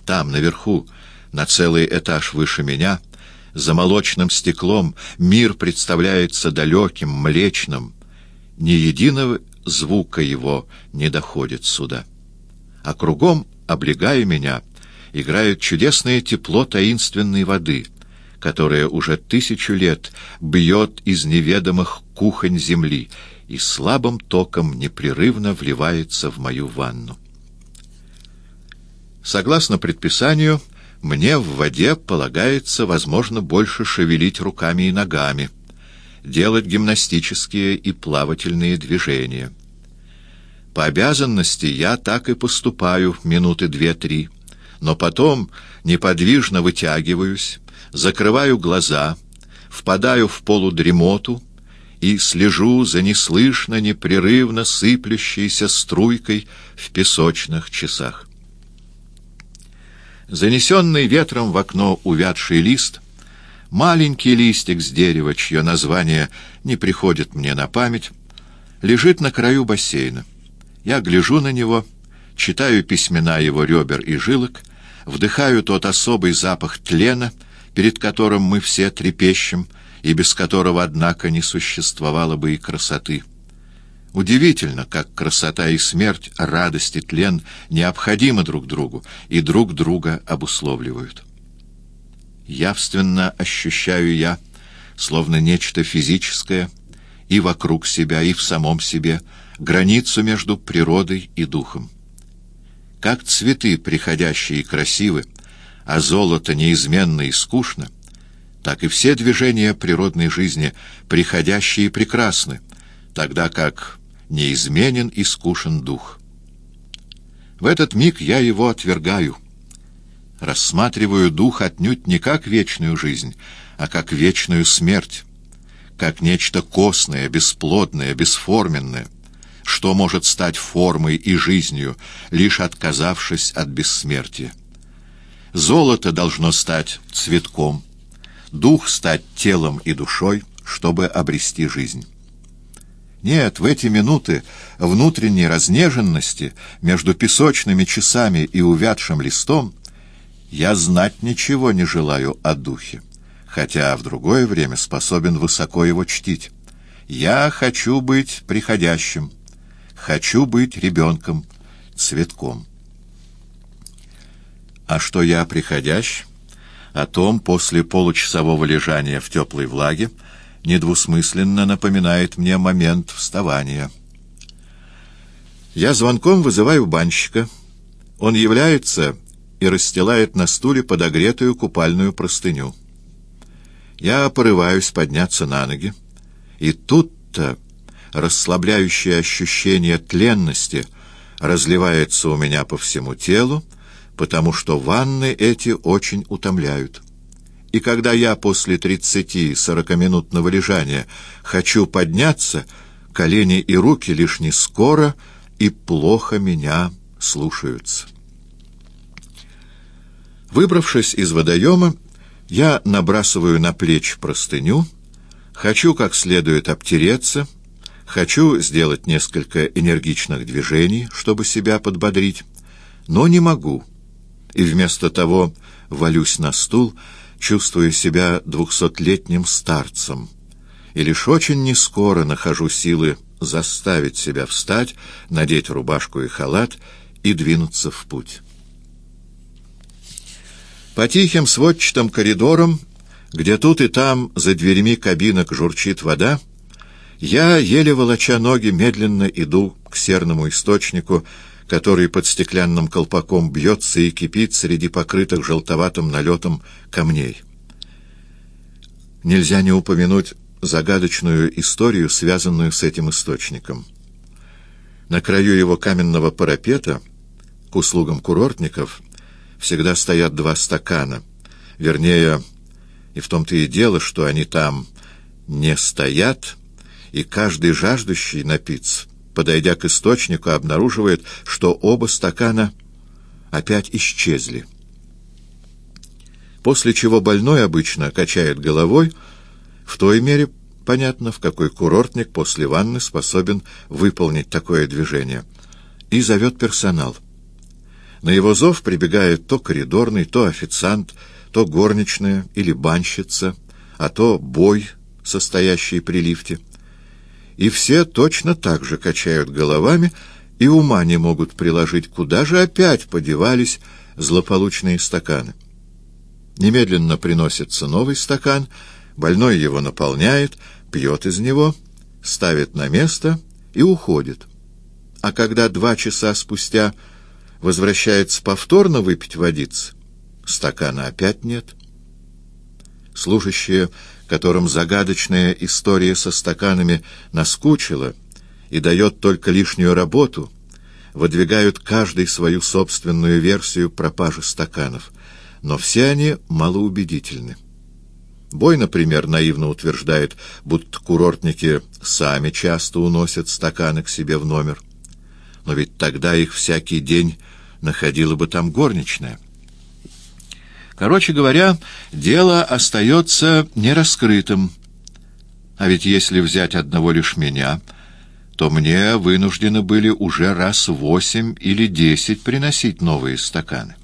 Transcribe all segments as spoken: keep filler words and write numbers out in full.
Там, наверху, на целый этаж выше меня, за молочным стеклом, мир представляется далеким, млечным. Ни единого звука его не доходит сюда. А кругом, облегая меня, играет чудесное тепло таинственной воды, которая уже тысячу лет бьет из неведомых кухонь земли и слабым током непрерывно вливается в мою ванну. Согласно предписанию, мне в воде полагается, возможно, больше шевелить руками и ногами, делать гимнастические и плавательные движения. По обязанности я так и поступаю минуты две-три, но потом неподвижно вытягиваюсь, закрываю глаза, впадаю в полудремоту и слежу за неслышно, непрерывно сыплющейся струйкой в песочных часах. Занесенный ветром в окно увядший лист, маленький листик с дерева, чье название не приходит мне на память, лежит на краю бассейна. Я гляжу на него, читаю письмена его ребер и жилок, вдыхаю тот особый запах тлена, перед которым мы все трепещем, и без которого, однако, не существовало бы и красоты. Удивительно, как красота и смерть, радость и тлен необходимы друг другу и друг друга обусловливают. Явственно ощущаю я, словно нечто физическое, и вокруг себя, и в самом себе, границу между природой и духом. Как цветы приходящие и красивы, а золото неизменно и скучно, так и все движения природной жизни приходящие и прекрасны, тогда как неизменен и скучен дух. В этот миг я его отвергаю, рассматриваю дух отнюдь не как вечную жизнь, а как вечную смерть, как нечто косное, бесплодное, бесформенное, что может стать формой и жизнью, лишь отказавшись от бессмертия. Золото должно стать цветком, дух стать телом и душой, чтобы обрести жизнь. Нет, в эти минуты внутренней разнеженности между песочными часами и увядшим листом я знать ничего не желаю о духе, хотя в другое время способен высоко его чтить. Я хочу быть приходящим, хочу быть ребенком, цветком. А что я приходящ, о том после получасового лежания в теплой влаге недвусмысленно напоминает мне момент вставания. Я звонком вызываю банщика. Он является и расстилает на стуле подогретую купальную простыню. Я порываюсь подняться на ноги, и тут-то расслабляющее ощущение тленности разливается у меня по всему телу, потому что ванны эти очень утомляют. И когда я после тридцати-сорокаминутного лежания хочу подняться, колени и руки лишь не скоро и плохо меня слушаются. Выбравшись из водоема, я набрасываю на плечи простыню, хочу как следует обтереться, хочу сделать несколько энергичных движений, чтобы себя подбодрить, но не могу, и вместо того валюсь на стул, чувствуя себя двухсотлетним старцем, и лишь очень нескоро нахожу силы заставить себя встать, надеть рубашку и халат и двинуться в путь. По тихим сводчатым коридорам, где тут и там за дверьми кабинок журчит вода, я, еле волоча ноги, медленно иду к серному источнику, который под стеклянным колпаком бьется и кипит среди покрытых желтоватым налетом камней. Нельзя не упомянуть загадочную историю, связанную с этим источником. На краю его каменного парапета, к услугам курортников, всегда стоят два стакана. Вернее, и в том-то и дело, что они там не стоят, и каждый жаждущий напиться, подойдя к источнику, обнаруживает, что оба стакана опять исчезли. После чего больной обычно качает головой, в той мере, понятно, в какой курортник после ванны способен выполнить такое движение, и зовет персонал. На его зов прибегает то коридорный, то официант, то горничная или банщица, а то бой, состоящий при лифте. И все точно так же качают головами и ума не могут приложить, куда же опять подевались злополучные стаканы. Немедленно приносится новый стакан, больной его наполняет, пьет из него, ставит на место и уходит. А когда два часа спустя возвращается повторно выпить водицы, стакана опять нет. Служащие, которым загадочная история со стаканами наскучила и дает только лишнюю работу, выдвигают каждый свою собственную версию пропажи стаканов, но все они малоубедительны. Бой, например, наивно утверждает, будто курортники сами часто уносят стаканы к себе в номер. Но ведь тогда их всякий день находила бы там горничная. Короче говоря, дело остается нераскрытым. А ведь если взять одного лишь меня, то мне вынуждены были уже раз восемь или десять приносить новые стаканы.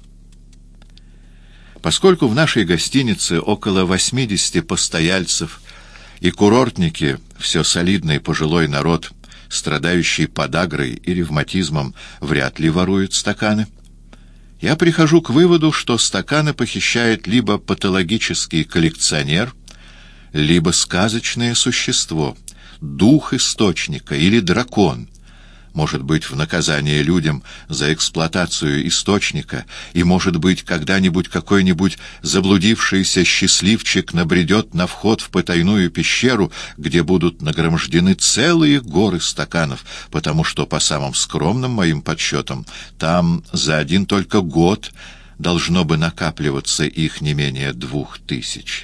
Поскольку в нашей гостинице около восьмидесяти постояльцев и курортники, все солидный пожилой народ, страдающий подагрой и ревматизмом, вряд ли воруют стаканы, я прихожу к выводу, что стаканы похищает либо патологический коллекционер, либо сказочное существо, дух источника или дракон, может быть, в наказание людям за эксплуатацию источника, и, может быть, когда-нибудь какой-нибудь заблудившийся счастливчик набредет на вход в потайную пещеру, где будут нагромождены целые горы стаканов, потому что, по самым скромным моим подсчетам, там за один только год должно бы накапливаться их не менее двух тысяч.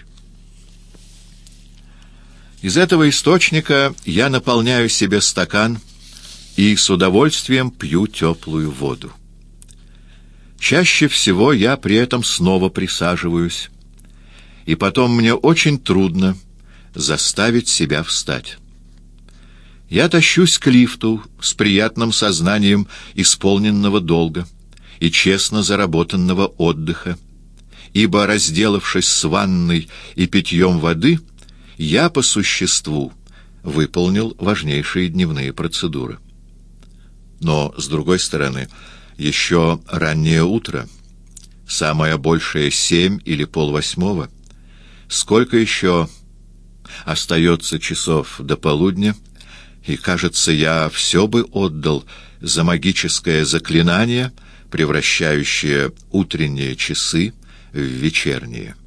Из этого источника я наполняю себе стакан и с удовольствием пью теплую воду. Чаще всего я при этом снова присаживаюсь, и потом мне очень трудно заставить себя встать. Я тащусь к лифту с приятным сознанием исполненного долга и честно заработанного отдыха, ибо, разделавшись с ванной и питьем воды, я по существу выполнил важнейшие дневные процедуры. Но, с другой стороны, еще раннее утро, самое большее семь или полвосьмого. Сколько еще остается часов до полудня, и, кажется, я все бы отдал за магическое заклинание, превращающее утренние часы в вечерние.